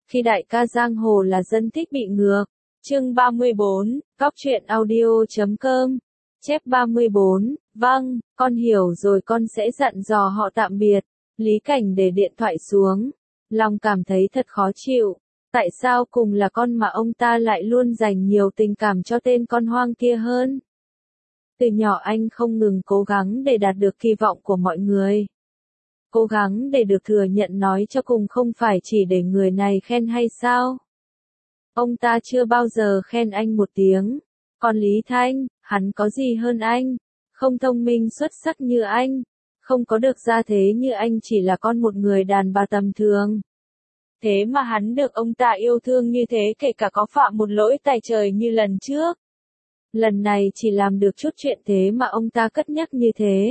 khi đại ca giang hồ là dân thích bị ngược. Chương 34, Góc truyện audio.com. Chép 34, vâng, con hiểu rồi, con sẽ dặn dò họ tạm biệt. Lý Cảnh để điện thoại xuống, lòng cảm thấy thật khó chịu. Tại sao cùng là con mà ông ta lại luôn dành nhiều tình cảm cho tên con hoang kia hơn? Từ nhỏ anh không ngừng cố gắng để đạt được kỳ vọng của mọi người. Cố gắng để được thừa nhận, nói cho cùng không phải chỉ để người này khen hay sao? Ông ta chưa bao giờ khen anh một tiếng. Còn Lý Thanh, hắn có gì hơn anh? Không thông minh xuất sắc như anh. Không có được gia thế như anh, chỉ là con một người đàn bà tầm thường. Thế mà hắn được ông ta yêu thương như thế, kể cả có phạm một lỗi tày trời như lần trước. Lần này chỉ làm được chút chuyện thế mà ông ta cất nhắc như thế.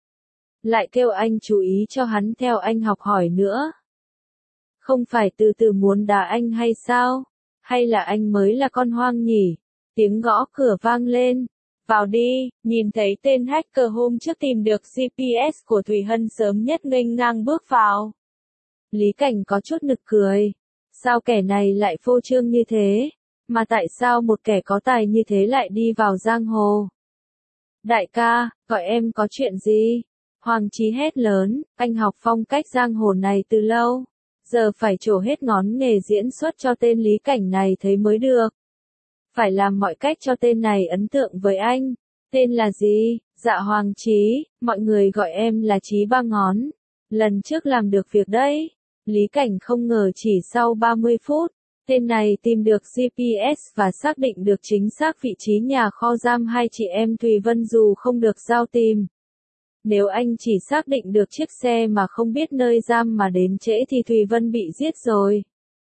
Lại kêu anh chú ý cho hắn theo anh học hỏi nữa. Không phải từ từ muốn đá anh hay sao? Hay là anh mới là con hoang nhỉ? Tiếng gõ cửa vang lên. Vào đi, nhìn thấy tên hacker hôm trước tìm được GPS của Thủy Hân sớm nhất nghênh ngang bước vào. Lý Cảnh có chút nực cười. Sao kẻ này lại phô trương như thế? Mà tại sao một kẻ có tài như thế lại đi vào giang hồ? Đại ca, gọi em có chuyện gì? Hoàng Chí hét lớn, anh học phong cách giang hồ này từ lâu. Giờ phải trổ hết ngón nghề diễn xuất cho tên Lý Cảnh này thấy mới được. Phải làm mọi cách cho tên này ấn tượng với anh. Tên là gì? Dạ Hoàng Chí, mọi người gọi em là Chí Ba Ngón. Lần trước làm được việc đấy. Lý Cảnh không ngờ chỉ sau 30 phút, tên này tìm được GPS và xác định được chính xác vị trí nhà kho giam hai chị em Thùy Vân dù không được giao tìm. Nếu anh chỉ xác định được chiếc xe mà không biết nơi giam mà đến trễ thì Thùy Vân bị giết rồi.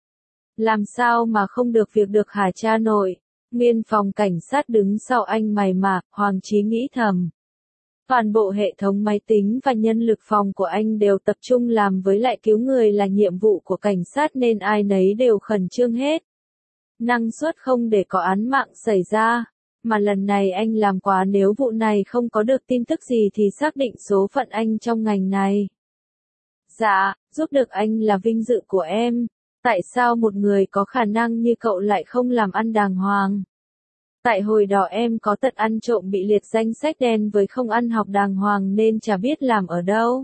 Làm sao mà không được việc được hả cha nội? Nguyên phòng cảnh sát đứng sau anh mày mà, Hoàng Chí nghĩ thầm. Toàn bộ hệ thống máy tính và nhân lực phòng của anh đều tập trung làm, với lại cứu người là nhiệm vụ của cảnh sát nên ai nấy đều khẩn trương hết. Năng suất không để có án mạng xảy ra. Mà lần này anh làm quá, nếu vụ này không có được tin tức gì thì xác định số phận anh trong ngành này. Dạ, giúp được anh là vinh dự của em. Tại sao một người có khả năng như cậu lại không làm ăn đàng hoàng? Tại hồi đó em có tật ăn trộm bị liệt danh sách đen với không ăn học đàng hoàng nên chả biết làm ở đâu.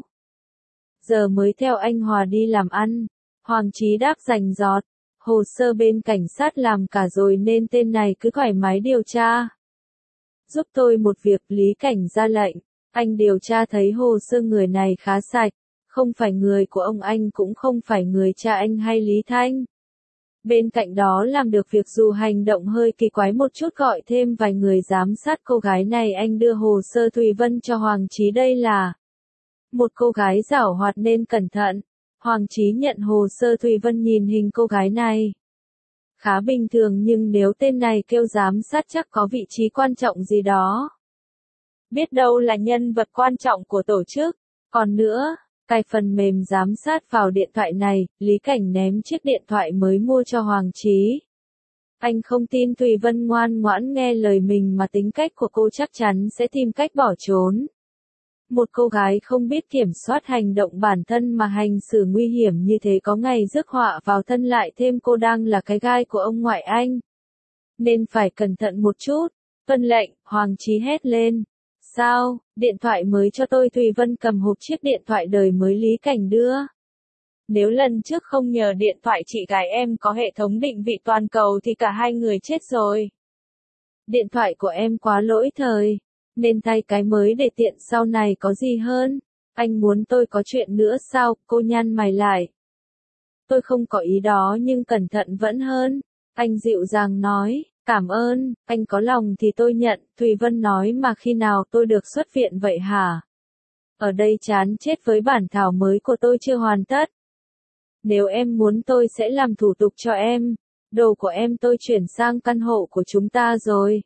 Giờ mới theo anh Hòa đi làm ăn. Hoàng Chí đáp rành rọt. Hồ sơ bên cảnh sát làm cả rồi nên tên này cứ thoải mái điều tra. Giúp tôi một việc, Lý Cảnh ra lệnh. Anh điều tra thấy hồ sơ người này khá sạch. Không phải người của ông anh, cũng không phải người cha anh hay Lý Thanh. Bên cạnh đó làm được việc dù hành động hơi kỳ quái một chút, gọi thêm vài người giám sát cô gái này. Anh đưa hồ sơ Thùy Vân cho Hoàng Chí, đây là một cô gái giảo hoạt nên cẩn thận. Hoàng Chí nhận hồ sơ Thùy Vân, nhìn hình cô gái này khá bình thường, nhưng nếu tên này kêu giám sát chắc có vị trí quan trọng gì đó. Biết đâu là nhân vật quan trọng của tổ chức. Còn nữa, cài phần mềm giám sát vào điện thoại này. Lý Cảnh ném chiếc điện thoại mới mua cho Hoàng Chí. Anh không tin Thùy Vân ngoan ngoãn nghe lời mình, mà tính cách của cô chắc chắn sẽ tìm cách bỏ trốn. Một cô gái không biết kiểm soát hành động bản thân mà hành xử nguy hiểm như thế có ngày rước họa vào thân, lại thêm cô đang là cái gai của ông ngoại anh. Nên phải cẩn thận một chút. Vân lệnh, Hoàng Chí hét lên. Sao, điện thoại mới cho tôi? Thùy Vân cầm hộp chiếc điện thoại đời mới Lý Cảnh đưa. Nếu lần trước không nhờ điện thoại chị gái em có hệ thống định vị toàn cầu thì cả hai người chết rồi. Điện thoại của em quá lỗi thời, nên thay cái mới để tiện sau này có gì hơn. Anh muốn tôi có chuyện nữa sao? Cô nhăn mày lại. Tôi không có ý đó, nhưng cẩn thận vẫn hơn. Anh dịu dàng nói. Cảm ơn, anh có lòng thì tôi nhận. Thùy Vân nói, mà khi nào tôi được xuất viện vậy hả? Ở đây chán chết với bản thảo mới của tôi chưa hoàn tất. Nếu em muốn tôi sẽ làm thủ tục cho em. Đồ của em tôi chuyển sang căn hộ của chúng ta rồi.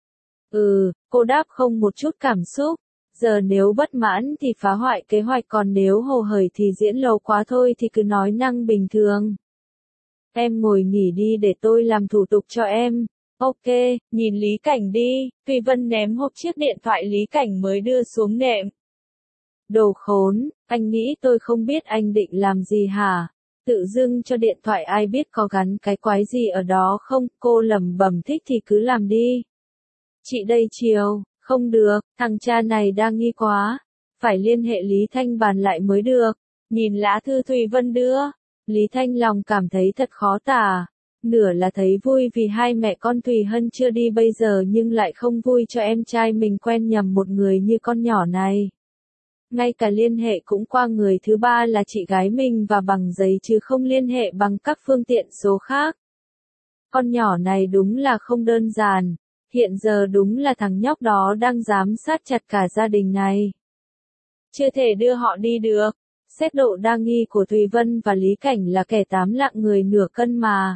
Cô đáp không một chút cảm xúc. Giờ nếu bất mãn thì phá hoại kế hoạch, còn nếu hồ hởi thì diễn lâu quá thôi thì cứ nói năng bình thường. Em ngồi nghỉ đi để tôi làm thủ tục cho em. Ok, nhìn Lý Cảnh đi. Thùy Vân ném hộp chiếc điện thoại Lý Cảnh mới đưa xuống nệm. Đồ khốn, anh nghĩ tôi không biết anh định làm gì hả? Tự dưng cho điện thoại ai biết có gắn cái quái gì ở đó không, cô lẩm bẩm thích thì cứ làm đi. Chị đây chiều, không được, thằng cha này đang nghi quá. Phải liên hệ Lý Thanh bàn lại mới được. Nhìn lá thư Thùy Vân đưa, Lý Thanh lòng cảm thấy thật khó tả. Nửa là thấy vui vì hai mẹ con Thùy Hân chưa đi bây giờ nhưng lại không vui cho em trai mình quen nhầm một người như con nhỏ này. Ngay cả liên hệ cũng qua người thứ ba là chị gái mình và bằng giấy chứ không liên hệ bằng các phương tiện số khác. Con nhỏ này đúng là không đơn giản, hiện giờ đúng là thằng nhóc đó đang giám sát chặt cả gia đình này. Chưa thể đưa họ đi được, xét độ đa nghi của Thùy Vân và Lý Cảnh là kẻ 8 lạng người nửa cân mà.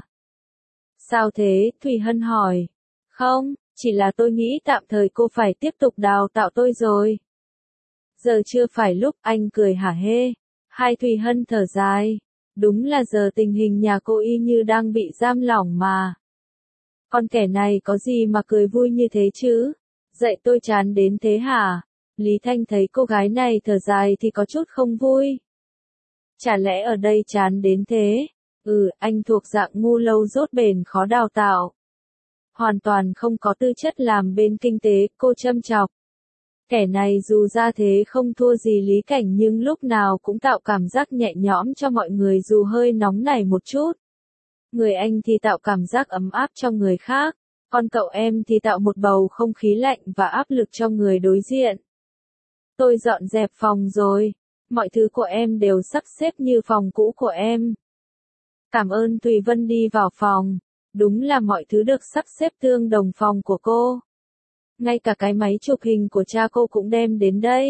Sao thế, Thùy Hân hỏi. Không, chỉ là tôi nghĩ tạm thời cô phải tiếp tục đào tạo tôi rồi. Giờ chưa phải lúc, anh cười hả hê. Hai Thùy Hân thở dài. Đúng là giờ tình hình nhà cô y như đang bị giam lỏng mà. Con kẻ này có gì mà cười vui như thế chứ? Dạy tôi chán đến thế hả? Lý Thanh thấy cô gái này thở dài thì có chút không vui. Chả lẽ ở đây chán đến thế? Anh thuộc dạng ngu lâu dốt bền khó đào tạo. Hoàn toàn không có tư chất làm bên kinh tế, cô châm chọc. Kẻ này dù ra thế không thua gì Lý Cảnh nhưng lúc nào cũng tạo cảm giác nhẹ nhõm cho mọi người dù hơi nóng nảy một chút. Người anh thì tạo cảm giác ấm áp cho người khác, còn cậu em thì tạo một bầu không khí lạnh và áp lực cho người đối diện. Tôi dọn dẹp phòng rồi, mọi thứ của em đều sắp xếp như phòng cũ của em. Cảm ơn. Thùy Vân đi vào phòng, đúng là mọi thứ được sắp xếp tương đồng phòng của cô. Ngay cả cái máy chụp hình của cha cô cũng đem đến đây.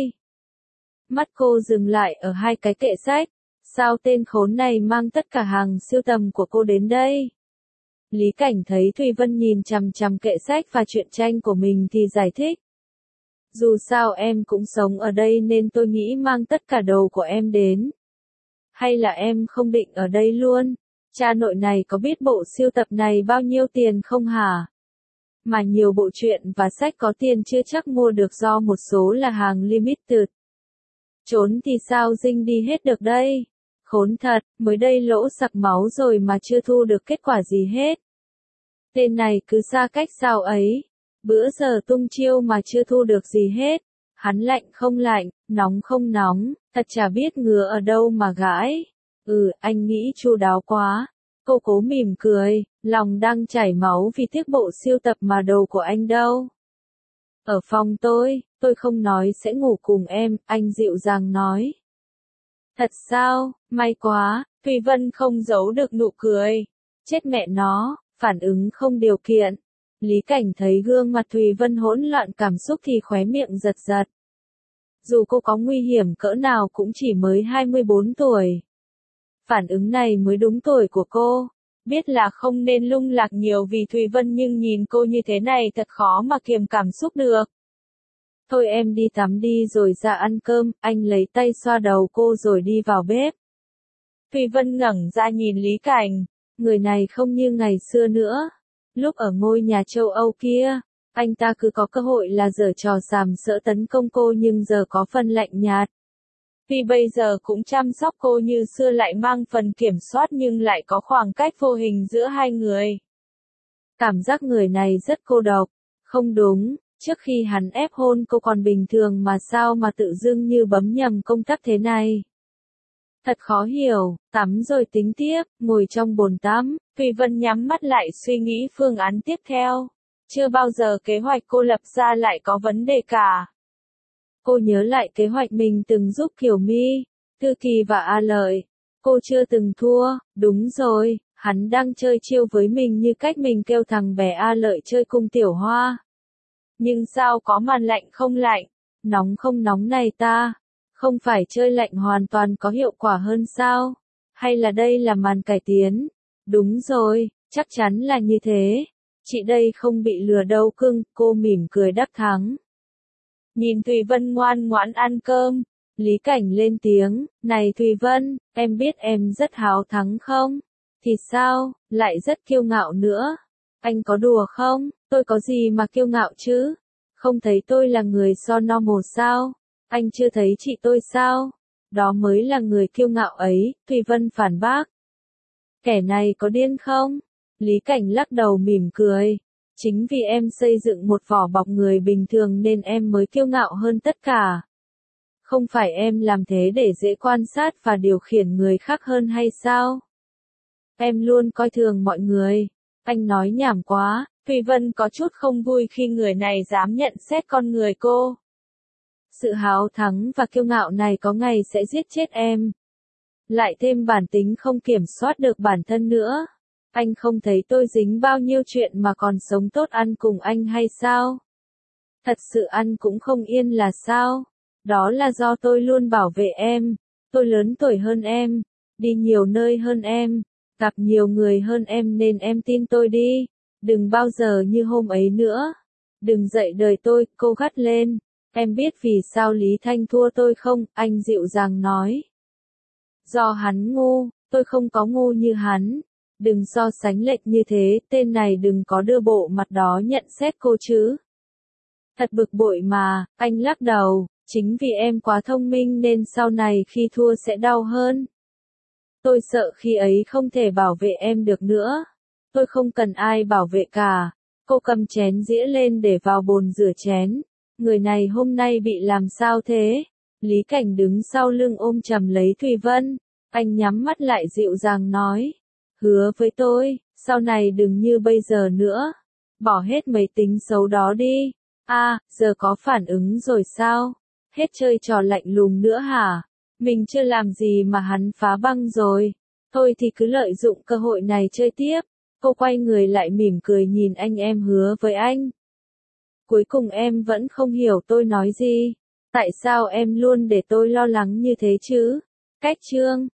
Mắt cô dừng lại ở hai cái kệ sách. Sao tên khốn này mang tất cả hàng sưu tầm của cô đến đây? Lý Cảnh thấy Thùy Vân nhìn chằm chằm kệ sách và truyện tranh của mình thì giải thích. Dù sao em cũng sống ở đây nên tôi nghĩ mang tất cả đồ của em đến. Hay là em không định ở đây luôn? Cha nội này có biết bộ sưu tập này bao nhiêu tiền không hả? Mà nhiều bộ truyện và sách có tiền chưa chắc mua được do một số là hàng limited. Trốn thì sao dinh đi hết được đây? Khốn thật, mới đây lỗ sặc máu rồi mà chưa thu được kết quả gì hết. Tên này cứ xa cách sao ấy. Bữa giờ tung chiêu mà chưa thu được gì hết. Hắn lạnh không lạnh, nóng không nóng, thật chả biết ngứa ở đâu mà gãi. Anh nghĩ chu đáo quá. Cô cố mỉm cười, lòng đang chảy máu vì tiếc bộ sưu tập mà đồ của anh đâu. Ở phòng tôi không nói sẽ ngủ cùng em, anh dịu dàng nói. Thật sao, may quá, Thùy Vân không giấu được nụ cười. Chết mẹ nó, phản ứng không điều kiện. Lý Cảnh thấy gương mặt Thùy Vân hỗn loạn cảm xúc thì khóe miệng giật giật. Dù cô có nguy hiểm cỡ nào cũng chỉ mới 24 tuổi. Phản ứng này mới đúng tuổi của cô. Biết là không nên lung lạc nhiều vì Thùy Vân nhưng nhìn cô như thế này thật khó mà kiềm cảm xúc được. Thôi em đi tắm đi rồi ra ăn cơm, anh lấy tay xoa đầu cô rồi đi vào bếp. Thùy Vân ngẩng ra nhìn Lý Cảnh, người này không như ngày xưa nữa. Lúc ở ngôi nhà châu Âu kia, anh ta cứ có cơ hội là giở trò sàm sỡ tấn công cô nhưng giờ có phần lạnh nhạt. Vì bây giờ cũng chăm sóc cô như xưa lại mang phần kiểm soát nhưng lại có khoảng cách vô hình giữa hai người. Cảm giác người này rất cô độc. Không đúng, trước khi hắn ép hôn cô còn bình thường mà sao mà tự dưng như bấm nhầm công tắc thế này. Thật khó hiểu, tắm rồi tính tiếp, ngồi trong bồn tắm, Thùy Vân nhắm mắt lại suy nghĩ phương án tiếp theo. Chưa bao giờ kế hoạch cô lập ra lại có vấn đề cả. Cô nhớ lại kế hoạch mình từng giúp Kiều My, Thư Kỳ và A Lợi. Cô chưa từng thua, đúng rồi, hắn đang chơi chiêu với mình như cách mình kêu thằng bé A Lợi chơi cùng Tiểu Hoa. Nhưng sao có màn lạnh không lạnh, nóng không nóng này ta? Không phải chơi lạnh hoàn toàn có hiệu quả hơn sao? Hay là đây là màn cải tiến? Đúng rồi, chắc chắn là như thế. Chị đây không bị lừa đâu cưng, cô mỉm cười đắc thắng. Nhìn Thùy Vân ngoan ngoãn ăn cơm, Lý Cảnh lên tiếng, này Thùy Vân, em biết em rất háo thắng không? Thì sao, lại rất kiêu ngạo nữa. Anh có đùa không? Tôi có gì mà kiêu ngạo chứ? Không thấy tôi là người so normal sao? Anh chưa thấy chị tôi sao? Đó mới là người kiêu ngạo ấy, Thùy Vân phản bác. Kẻ này có điên không? Lý Cảnh lắc đầu mỉm cười. Chính vì em xây dựng một vỏ bọc người bình thường nên em mới kiêu ngạo hơn tất cả. Không phải em làm thế để dễ quan sát và điều khiển người khác hơn hay sao? Em luôn coi thường mọi người. Anh nói nhảm quá. Thùy Vân có chút không vui khi người này dám nhận xét con người cô. Sự háo thắng và kiêu ngạo này có ngày sẽ giết chết em. Lại thêm bản tính không kiểm soát được bản thân nữa. Anh không thấy tôi dính bao nhiêu chuyện mà còn sống tốt ăn cùng anh hay sao? Thật sự ăn cũng không yên là sao? Đó là do tôi luôn bảo vệ em. Tôi lớn tuổi hơn em, đi nhiều nơi hơn em, gặp nhiều người hơn em nên em tin tôi đi. Đừng bao giờ như hôm ấy nữa. Đừng dạy đời tôi, cô gắt lên. Em biết vì sao Lý Thanh thua tôi không? Anh dịu dàng nói. Do hắn ngu, tôi không có ngu như hắn. Đừng so sánh lệch như thế, tên này đừng có đưa bộ mặt đó nhận xét cô chứ. Thật bực bội mà, anh lắc đầu, chính vì em quá thông minh nên sau này khi thua sẽ đau hơn. Tôi sợ khi ấy không thể bảo vệ em được nữa. Tôi không cần ai bảo vệ cả. Cô cầm chén dĩa lên để vào bồn rửa chén. Người này hôm nay bị làm sao thế? Lý Cảnh đứng sau lưng ôm chầm lấy Thùy Vân. Anh nhắm mắt lại dịu dàng nói. Hứa với tôi, sau này đừng như bây giờ nữa. Bỏ hết mấy tính xấu đó đi. Giờ có phản ứng rồi sao? Hết chơi trò lạnh lùng nữa hả? Mình chưa làm gì mà hắn phá băng rồi. Thôi thì cứ lợi dụng cơ hội này chơi tiếp. Cô quay người lại mỉm cười nhìn anh em hứa với anh. Cuối cùng em vẫn không hiểu tôi nói gì. Tại sao em luôn để tôi lo lắng như thế chứ? Cách chương